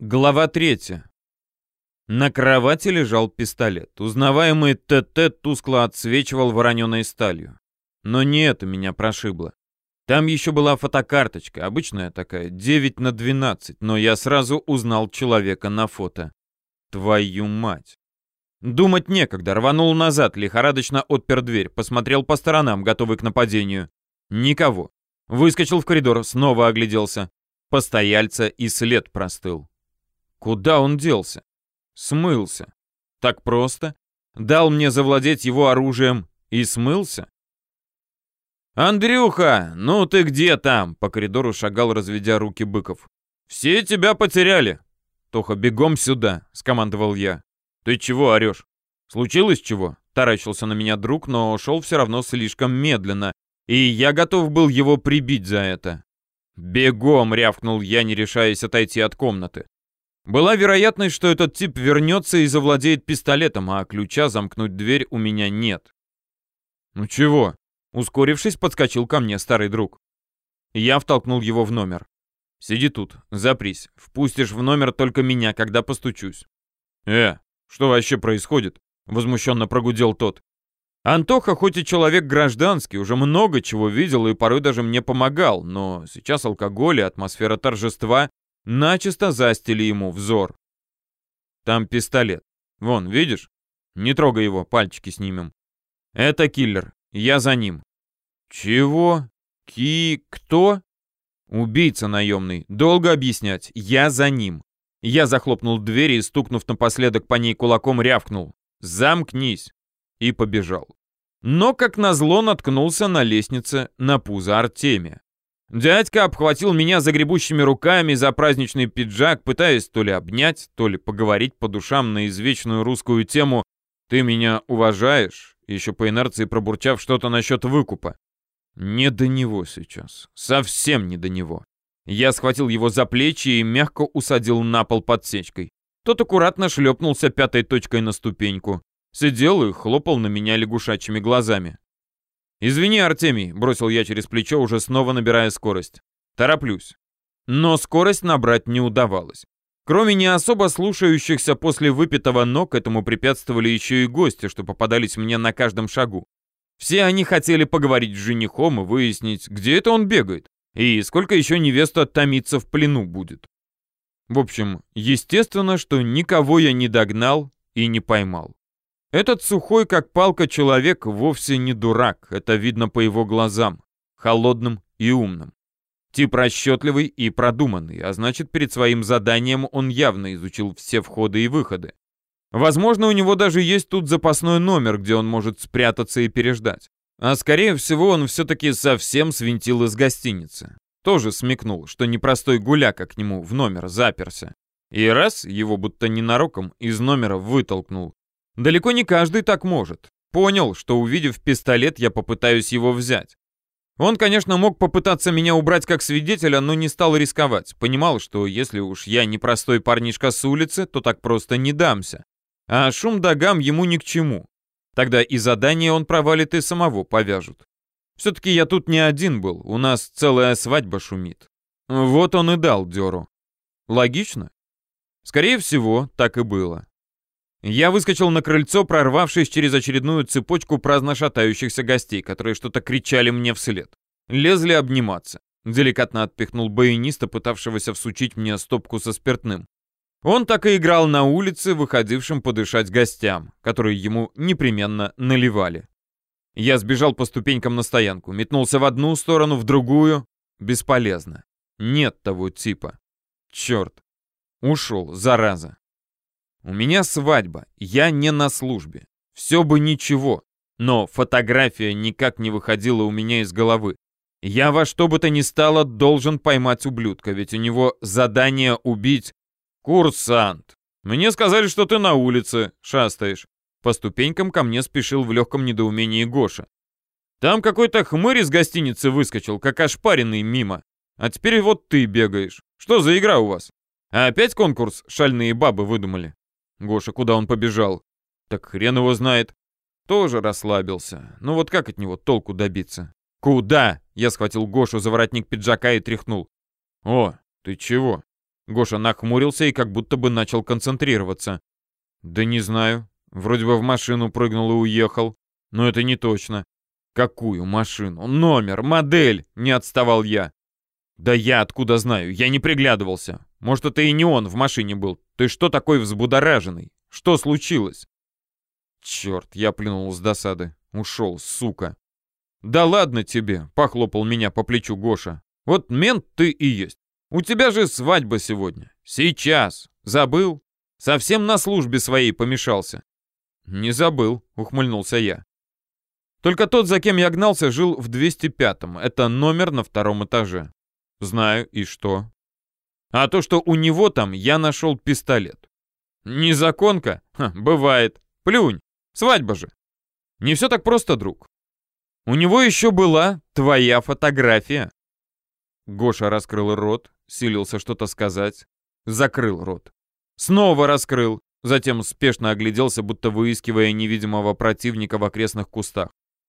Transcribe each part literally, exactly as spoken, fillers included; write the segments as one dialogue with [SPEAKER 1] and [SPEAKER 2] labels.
[SPEAKER 1] Глава третья. На кровати лежал пистолет. Узнаваемый ТТ тускло отсвечивал вороненой сталью. Но не это меня прошибло. Там еще была фотокарточка, обычная такая, девять на двенадцать, но я сразу узнал человека на фото. Твою мать. Думать некогда, рванул назад, лихорадочно отпер дверь, посмотрел по сторонам, готовый к нападению. Никого. Выскочил в коридор, снова огляделся. Постояльца и след простыл. Куда он делся? Смылся. Так просто? Дал мне завладеть его оружием и смылся? «Андрюха, ну ты где там?» По коридору шагал, разведя руки Быков. «Все тебя потеряли!» «Тоха, бегом сюда!» — скомандовал я. «Ты чего орешь? Случилось чего?» — таращился на меня друг, но шел все равно слишком медленно, и я готов был его прибить за это. «Бегом!» — рявкнул я, не решаясь отойти от комнаты. Была вероятность, что этот тип вернется и завладеет пистолетом, а ключа замкнуть дверь у меня нет. «Ну чего?» — ускорившись, подскочил ко мне старый друг. Я втолкнул его в номер. «Сиди тут, запрись. Впустишь в номер только меня, когда постучусь». «Э, что вообще происходит?» — возмущенно прогудел тот. Антоха, хоть и человек гражданский, уже много чего видел и порой даже мне помогал, но сейчас алкоголь и атмосфера торжества начисто застили ему взор. Там пистолет. Вон, видишь? Не трогай его, пальчики снимем. Это киллер. Я за ним. Чего? Ки... кто? Убийца наемный. Долго объяснять. Я за ним. Я захлопнул дверь и, стукнув напоследок по ней кулаком, рявкнул. Замкнись. И побежал. Но, как назло, наткнулся на лестнице на пузо Артемия. Дядька обхватил меня загребущими руками за праздничный пиджак, пытаясь то ли обнять, то ли поговорить по душам на извечную русскую тему «Ты меня уважаешь?» еще по инерции пробурчав что-то насчет выкупа. Не до него сейчас. Совсем не до него. Я схватил его за плечи и мягко усадил на пол подсечкой. Тот аккуратно шлепнулся пятой точкой на ступеньку. Сидел и хлопал на меня лягушачьими глазами. «Извини, Артемий», — бросил я через плечо, уже снова набирая скорость. «Тороплюсь». Но скорость набрать не удавалось. Кроме не особо слушающихся после выпитого ног, этому препятствовали еще и гости, что попадались мне на каждом шагу. Все они хотели поговорить с женихом и выяснить, где это он бегает, и сколько еще невеста томиться в плену будет. В общем, естественно, что никого я не догнал и не поймал. Этот сухой, как палка, человек вовсе не дурак, это видно по его глазам, холодным и умным. Тип расчетливый и продуманный, а значит, перед своим заданием он явно изучил все входы и выходы. Возможно, у него даже есть тут запасной номер, где он может спрятаться и переждать. А скорее всего, он все-таки совсем свинтил из гостиницы. Тоже смекнул, что непростой гуляка к нему в номер заперся. И раз, его будто ненароком из номера вытолкнул. Далеко не каждый так может. Понял, что, увидев пистолет, я попытаюсь его взять. Он, конечно, мог попытаться меня убрать как свидетеля, но не стал рисковать. Понимал, что если уж я не простой парнишка с улицы, то так просто не дамся. А шум да гам ему ни к чему. Тогда и задание он провалит, и самого повяжут. Все-таки я тут не один был, у нас целая свадьба шумит. Вот он и дал дёру. Логично? Скорее всего, так и было. Я выскочил на крыльцо, прорвавшись через очередную цепочку праздно шатающихся гостей, которые что-то кричали мне вслед. Лезли обниматься. Деликатно отпихнул баяниста, пытавшегося всучить мне стопку со спиртным. Он так и играл на улице, выходившим подышать гостям, которые ему непременно наливали. Я сбежал по ступенькам на стоянку, метнулся в одну сторону, в другую. Бесполезно. Нет того типа. Черт. Ушел, зараза. У меня свадьба, я не на службе. Все бы ничего, но фотография никак не выходила у меня из головы. Я во что бы то ни стало должен поймать ублюдка, ведь у него задание убить. Курсант, мне сказали, что ты на улице шастаешь. По ступенькам ко мне спешил в легком недоумении Гоша. Там какой-то хмырь из гостиницы выскочил, как ошпаренный мимо. А теперь вот ты бегаешь. Что за игра у вас? А опять конкурс «Шальные бабы» выдумали? Гоша, куда он побежал? Так хрен его знает. Тоже расслабился. Ну вот как от него толку добиться? Куда? Я схватил Гошу за воротник пиджака и тряхнул. О, ты чего? Гоша нахмурился и как будто бы начал концентрироваться. Да не знаю. Вроде бы в машину прыгнул и уехал. Но это не точно. Какую машину? Номер, модель, не отставал я. Да я откуда знаю? Я не приглядывался. Может, это и не он в машине был. Ты что такой взбудораженный? Что случилось? Черт, я плюнул с досады. Ушел, сука. Да ладно тебе, похлопал меня по плечу Гоша. Вот мент ты и есть. У тебя же свадьба сегодня. Сейчас. Забыл? Совсем на службе своей помешался. Не забыл, ухмыльнулся я. Только тот, за кем я гнался, жил в двести пятом. Это номер на втором этаже. Знаю, и что? А то, что у него там, я нашел пистолет. Незаконка? Ха, бывает. Плюнь. Свадьба же. Не все так просто, друг. У него еще была твоя фотография. Гоша раскрыл рот, силился что-то сказать. Закрыл рот. Снова раскрыл. Затем спешно огляделся, будто выискивая невидимого противника в окрестных кустах.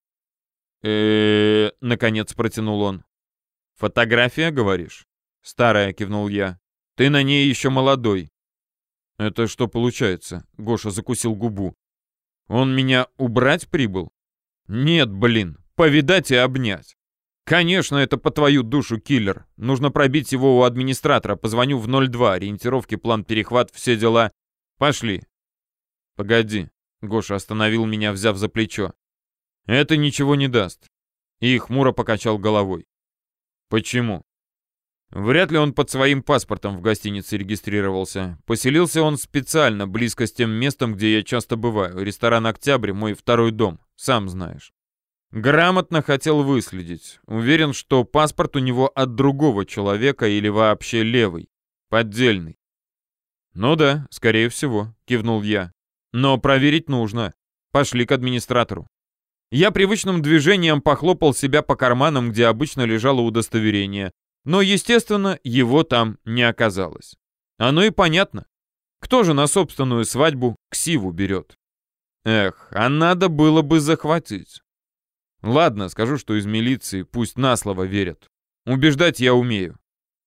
[SPEAKER 1] э наконец протянул он. «Фотография, говоришь?» «Старая», — кивнул я. «Ты на ней еще молодой». «Это что получается?» — Гоша закусил губу. «Он меня убрать прибыл?» «Нет, блин, повидать и обнять». «Конечно, это по твою душу, киллер. Нужно пробить его у администратора. Позвоню в ноль два, ориентировки, план, перехват, все дела. Пошли». «Погоди», — Гоша остановил меня, взяв за плечо. «Это ничего не даст». И хмуро покачал головой. «Почему?» Вряд ли он под своим паспортом в гостинице регистрировался. Поселился он специально, близко с тем местом, где я часто бываю. Ресторан «Октябрь» — мой второй дом, сам знаешь. Грамотно хотел выследить. Уверен, что паспорт у него от другого человека или вообще левый. Поддельный. «Ну да, скорее всего», — кивнул я. «Но проверить нужно. Пошли к администратору». Я привычным движением похлопал себя по карманам, где обычно лежало удостоверение. Но, естественно, его там не оказалось. Оно и понятно. Кто же на собственную свадьбу ксиву берет? Эх, а надо было бы захватить. Ладно, скажу, что из милиции, пусть на слово верят. Убеждать я умею.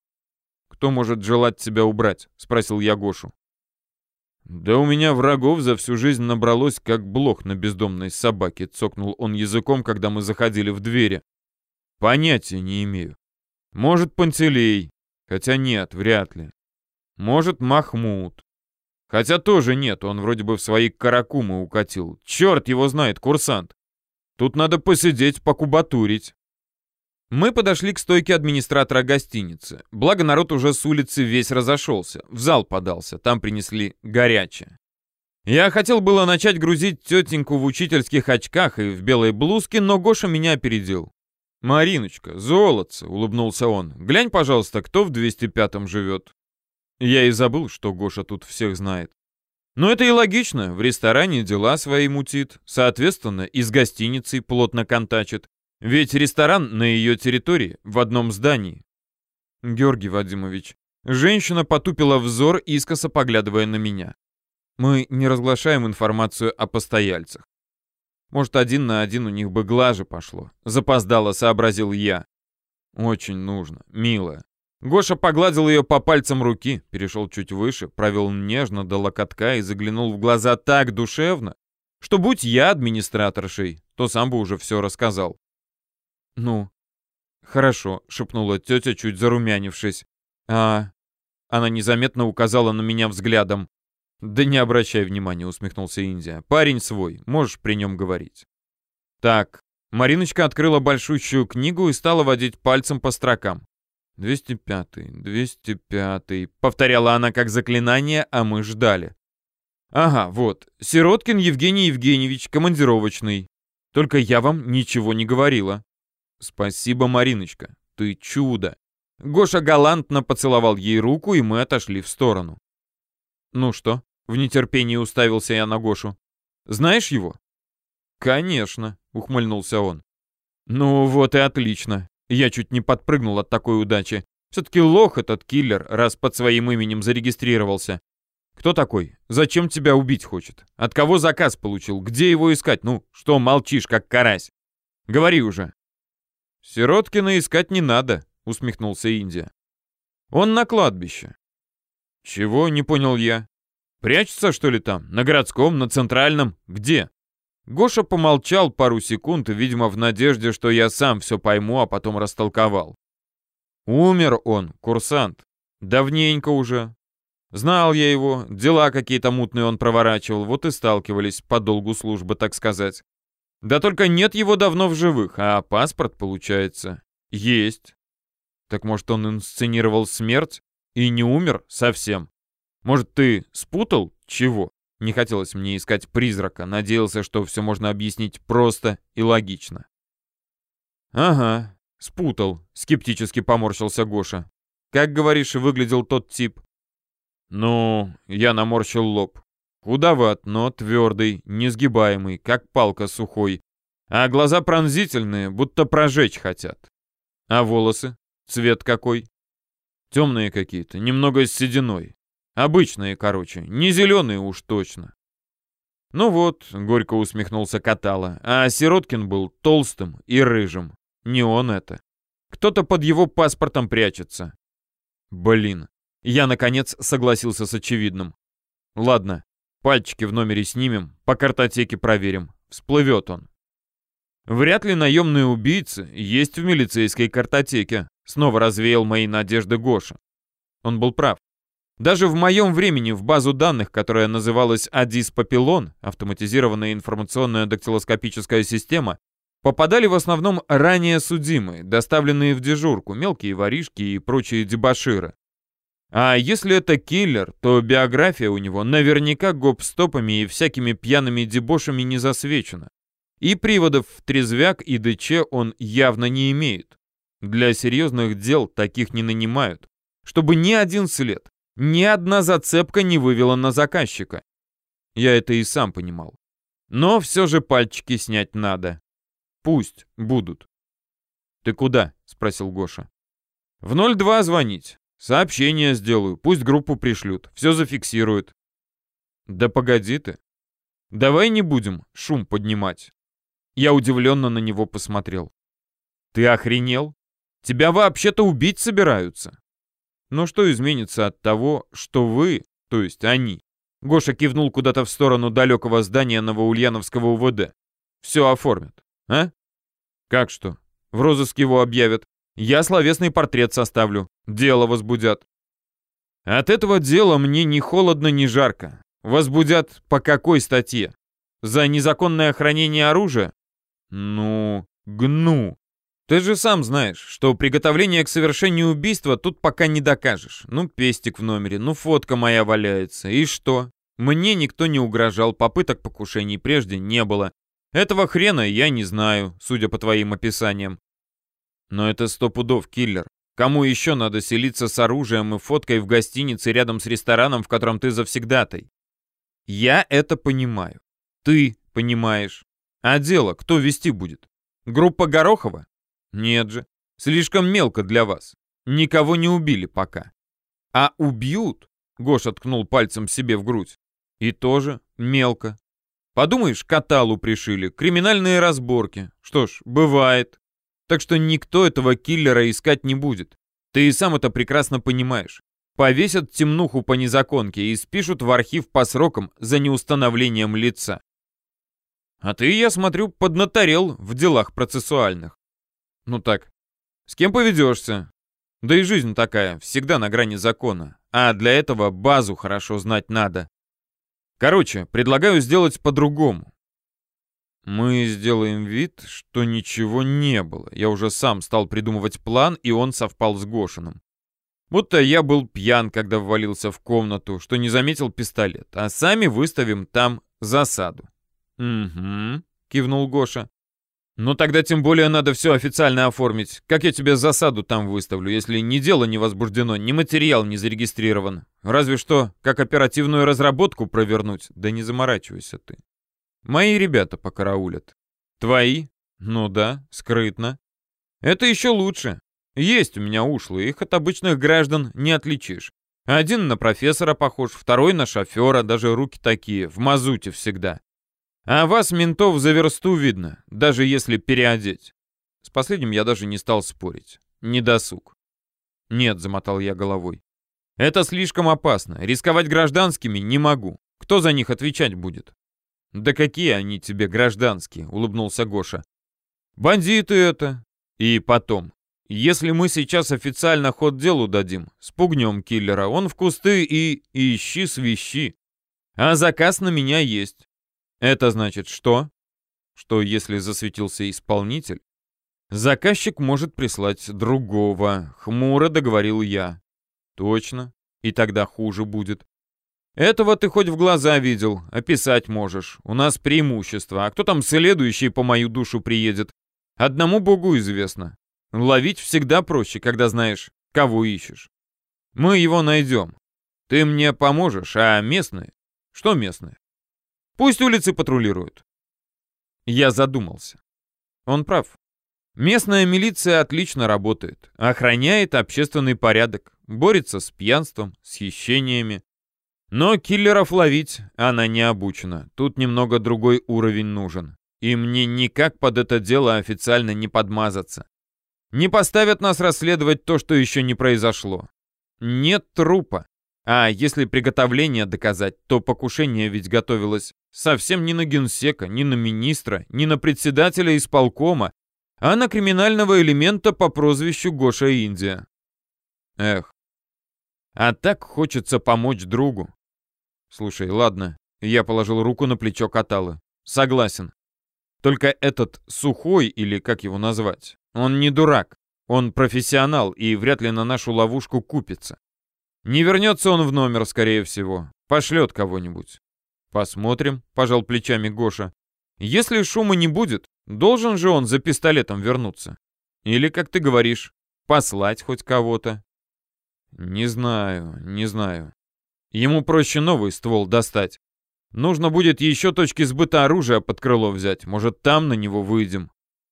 [SPEAKER 1] «Кто может желать тебя убрать?» — спросил я Гошу. «Да у меня врагов за всю жизнь набралось, как блох на бездомной собаке», — цокнул он языком, когда мы заходили в двери. «Понятия не имею. Может, Пантелей. Хотя нет, вряд ли. Может, Махмуд. Хотя тоже нет, он вроде бы в свои каракумы укатил. Черт его знает, курсант. Тут надо посидеть, покубатурить». Мы подошли к стойке администратора гостиницы. Благо народ уже с улицы весь разошелся. В зал подался, там принесли горячее. Я хотел было начать грузить тетеньку в учительских очках и в белой блузке, но Гоша меня опередил. «Мариночка, золотце», — улыбнулся он, — «глянь, пожалуйста, кто в двести пятом живет». Я и забыл, что Гоша тут всех знает. Но это и логично, в ресторане дела свои мутит, соответственно, и с гостиницей плотно контачит. Ведь ресторан на ее территории, в одном здании. Георгий Вадимович, женщина потупила взор, искоса поглядывая на меня. Мы не разглашаем информацию о постояльцах. Может, один на один у них бы глаже пошло. Запоздало, сообразил я. Очень нужно, милая. Гоша погладил ее по пальцам руки, перешел чуть выше, провел нежно до локотка и заглянул в глаза так душевно, что будь я администраторшей, то сам бы уже все рассказал. «Ну, хорошо», — шепнула тетя, чуть зарумянившись. «А...» Она незаметно указала на меня взглядом. «Да не обращай внимания», — усмехнулся Индия. «Парень свой, можешь при нем говорить». Так, Мариночка открыла большущую книгу и стала водить пальцем по строкам. «двести пятый, двести пятый», — повторяла она как заклинание, а мы ждали. «Ага, вот, Сироткин Евгений Евгеньевич, командировочный. Только я вам ничего не говорила». «Спасибо, Мариночка, ты чудо!» Гоша галантно поцеловал ей руку, и мы отошли в сторону. «Ну что?» — в нетерпении уставился я на Гошу. «Знаешь его?» «Конечно», — ухмыльнулся он. «Ну вот и отлично. Я чуть не подпрыгнул от такой удачи. Все-таки лох этот киллер, раз под своим именем зарегистрировался. Кто такой? Зачем тебя убить хочет? От кого заказ получил? Где его искать? Ну, что молчишь, как карась? Говори уже». «Сироткина искать не надо», — усмехнулся Индия. «Он на кладбище. Чего, не понял я. Прячется, что ли, там? На городском, на центральном? Где? Гоша помолчал пару секунд, видимо, в надежде, что я сам все пойму, а потом растолковал. Умер он, курсант. Давненько уже. Знал я его, дела какие-то мутные он проворачивал, вот и сталкивались по долгу службы, так сказать. Да только нет его давно в живых, а паспорт, получается, есть. Так может, он инсценировал смерть и не умер совсем? Может, ты спутал чего? Не хотелось мне искать призрака, надеялся, что все можно объяснить просто и логично. Ага, спутал, скептически поморщился Гоша. Как, говоришь, выглядел тот тип? Ну, я наморщил лоб. Худоват, но твердый, несгибаемый, как палка сухой. А глаза пронзительные, будто прожечь хотят. А волосы? Цвет какой? Темные какие-то, немного с сединой. Обычные, короче, не зеленые уж точно. Ну вот, горько усмехнулся Катала, а Сироткин был толстым и рыжим. Не он это. Кто-то под его паспортом прячется. Блин. Я, наконец, согласился с очевидным. Ладно, пальчики в номере снимем, по картотеке проверим. Всплывет он. Вряд ли наемные убийцы есть в милицейской картотеке. Снова развеял мои надежды Гоша. Он был прав. Даже в моем времени в базу данных, которая называлась Адис Папилон, автоматизированная информационная дактилоскопическая система, попадали в основном ранее судимые, доставленные в дежурку, мелкие воришки и прочие дебоширы. А если это киллер, то биография у него наверняка гоп-стопами и всякими пьяными дебошами не засвечена. И приводов в трезвяк и ДЧ он явно не имеет. Для серьезных дел таких не нанимают, чтобы ни один след, ни одна зацепка не вывела на заказчика. Я это и сам понимал. Но все же пальчики снять надо. Пусть будут. «Ты куда?» — спросил Гоша. «В ноль два звонить. Сообщение сделаю, пусть группу пришлют, все зафиксируют». «Да погоди ты. Давай не будем шум поднимать». Я удивленно на него посмотрел. «Ты охренел? Тебя вообще-то убить собираются». «Но что изменится от того, что вы, то есть они?» Гоша кивнул куда-то в сторону далекого здания Новоульяновского УВД. «Все оформят, а?» «Как что? В розыск его объявят. Я словесный портрет составлю. Дело возбудят». «От этого дела мне ни холодно, ни жарко. Возбудят по какой статье? За незаконное хранение оружия? Ну, гну. Ты же сам знаешь, что приготовление к совершению убийства тут пока не докажешь. Ну, пестик в номере, ну, фотка моя валяется. И что? Мне никто не угрожал, попыток покушений прежде не было. Этого хрена я не знаю, судя по твоим описаниям. Но это сто пудов киллер. Кому еще надо селиться с оружием и фоткой в гостинице рядом с рестораном, в котором ты завсегдатай? Я это понимаю. Ты понимаешь. А дело кто вести будет? Группа Горохова? Нет же. Слишком мелко для вас. Никого не убили пока. А убьют? Гоша ткнул пальцем себе в грудь. И тоже мелко. Подумаешь, Каталу пришили. Криминальные разборки. Что ж, бывает. Так что никто этого киллера искать не будет. Ты и сам это прекрасно понимаешь. Повесят темнуху по незаконке и спишут в архив по срокам за неустановлением лица. А ты, я смотрю, поднаторел в делах процессуальных. Ну так, с кем поведешься? Да и жизнь такая, всегда на грани закона. А для этого базу хорошо знать надо. Короче, предлагаю сделать по-другому. Мы сделаем вид, что ничего не было. Я уже сам стал придумывать план, и он совпал с Гошиным. Будто я был пьян, когда ввалился в комнату, что не заметил пистолет, а сами выставим там засаду. «Угу», — кивнул Гоша. «Ну тогда тем более надо все официально оформить. Как я тебе засаду там выставлю, если ни дело не возбуждено, ни материал не зарегистрирован? Разве что, как оперативную разработку провернуть, да не заморачивайся ты. Мои ребята покараулят. Твои? Ну да, скрытно. Это еще лучше. Есть у меня ушлые, их от обычных граждан не отличишь. Один на профессора похож, второй на шофера, даже руки такие, в мазуте всегда. А вас, ментов, за версту видно, даже если переодеть. С последним я даже не стал спорить. Не досуг. Нет, замотал я головой. Это слишком опасно. Рисковать гражданскими не могу. Кто за них отвечать будет? Да какие они тебе гражданские, улыбнулся Гоша. Бандиты это. И потом, если мы сейчас официально ход делу дадим, спугнем киллера, он в кусты и, и ищи свищи. А заказ на меня есть. Это значит что? Что если засветился исполнитель, заказчик может прислать другого, хмуро договорил я. Точно. И тогда хуже будет. Этого ты хоть в глаза видел, описать можешь. У нас преимущество. А кто там следующий по мою душу приедет? Одному богу известно. Ловить всегда проще, когда знаешь, кого ищешь. Мы его найдем. Ты мне поможешь, а местные? Что местные? Пусть улицы патрулируют. Я задумался. Он прав. Местная милиция отлично работает, охраняет общественный порядок, борется с пьянством, с хищениями. Но киллеров ловить она не обучена, тут немного другой уровень нужен. И мне никак под это дело официально не подмазаться. Не поставят нас расследовать то, что еще не произошло. Нет трупа. А если приготовление доказать, то покушение ведь готовилось совсем не на генсека, не на министра, не на председателя исполкома, а на криминального элемента по прозвищу Гоша Индия. Эх, а так хочется помочь другу. Слушай, ладно, я положил руку на плечо Каталы. Согласен. Только этот Сухой, или как его назвать, он не дурак, он профессионал и вряд ли на нашу ловушку купится. Не вернется он в номер, скорее всего, пошлет кого-нибудь. Посмотрим, пожал плечами Гоша. Если шума не будет, должен же он за пистолетом вернуться. Или, как ты говоришь, послать хоть кого-то. Не знаю, не знаю. Ему проще новый ствол достать. Нужно будет еще точки сбыта оружия под крыло взять. Может, там на него выйдем.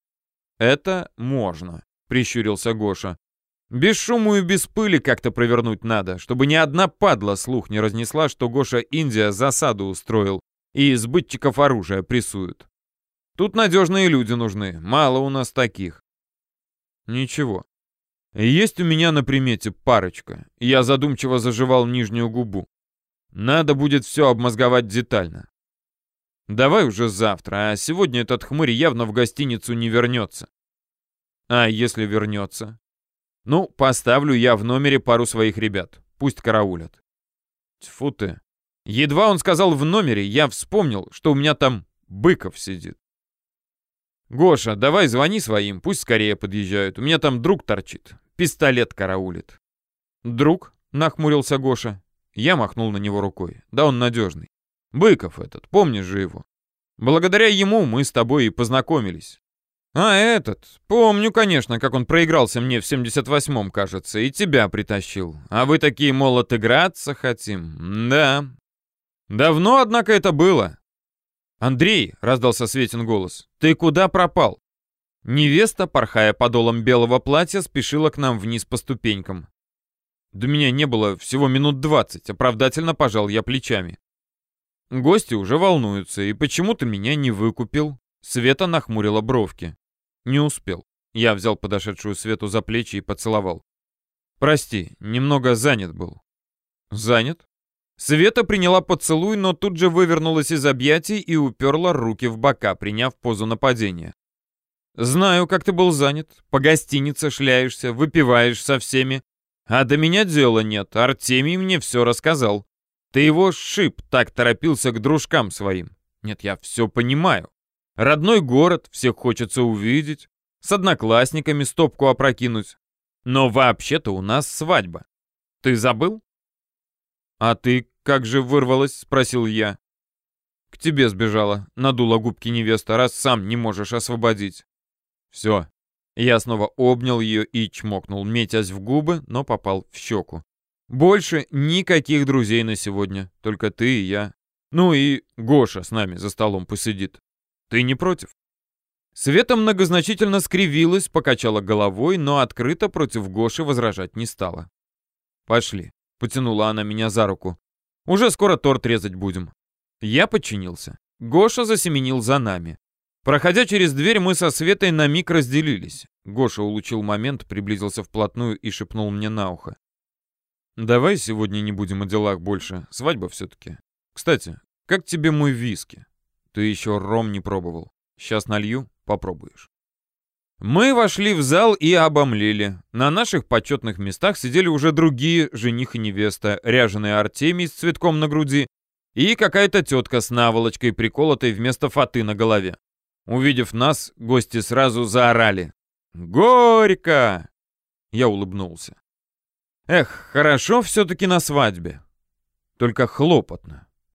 [SPEAKER 1] Это можно, прищурился Гоша. Без шума и без пыли как-то провернуть надо, чтобы ни одна падла слух не разнесла, что Гоша Индия засаду устроил и сбытчиков оружия прессуют. Тут надежные люди нужны, мало у нас таких. Ничего. Есть у меня на примете парочка. Я задумчиво заживал нижнюю губу. Надо будет все обмозговать детально. Давай уже завтра, а сегодня этот хмырь явно в гостиницу не вернется. А если вернется? Ну, поставлю я в номере пару своих ребят. Пусть караулят. Тьфу ты. Едва он сказал в номере, я вспомнил, что у меня там Быков сидит. Гоша, давай звони своим, пусть скорее подъезжают. У меня там друг торчит. Пистолет караулит. Друг? Нахмурился Гоша. Я махнул на него рукой. Да он надежный. Быков этот, помнишь же его? Благодаря ему мы с тобой и познакомились. А этот, помню, конечно, как он проигрался мне в семьдесят восьмом, кажется, и тебя притащил. А вы такие, мол, отыграться хотим. Да. Давно, однако, это было. «Андрей!» — раздался Светин голос. «Ты куда пропал?» Невеста, порхая подолом белого платья, спешила к нам вниз по ступенькам. До меня не было всего минут двадцать, оправдательно пожал я плечами. Гости уже волнуются, и почему ты меня не выкупил? Света нахмурила бровки. Не успел. Я взял подошедшую Свету за плечи и поцеловал. Прости, немного занят был. Занят? Света приняла поцелуй, но тут же вывернулась из объятий и уперла руки в бока, приняв позу нападения. «Знаю, как ты был занят. По гостинице шляешься, выпиваешь со всеми. А до меня дела нет. Артемий мне все рассказал. Ты его сшиб, так торопился к дружкам своим. Нет, я все понимаю. Родной город, всех хочется увидеть. С одноклассниками стопку опрокинуть. Но вообще-то у нас свадьба. Ты забыл?» «А ты как же вырвалась?» — спросил я. «К тебе сбежала», — надула губки невеста, «раз сам не можешь освободить». «Все». Я снова обнял ее и чмокнул, метясь в губы, но попал в щеку. «Больше никаких друзей на сегодня, только ты и я. Ну и Гоша с нами за столом посидит. Ты не против?» Света многозначительно скривилась, покачала головой, но открыто против Гоши возражать не стала. «Пошли». Потянула она меня за руку. «Уже скоро торт резать будем». Я подчинился. Гоша засеменил за нами. Проходя через дверь, мы со Светой на миг разделились. Гоша улучил момент, приблизился вплотную и шепнул мне на ухо. Давай сегодня не будем о делах больше. Свадьба все-таки. Кстати, как тебе мой виски? Ты еще ром не пробовал. Сейчас налью, попробуешь. Мы вошли в зал и обомлели. На наших почетных местах сидели уже другие жених и невеста, ряженый Артемий с цветком на груди и какая-то тетка с наволочкой, приколотой вместо фаты на голове. Увидев нас, гости сразу заорали: «Горько!» Я улыбнулся. Эх, хорошо все-таки на свадьбе. Только хлопотно.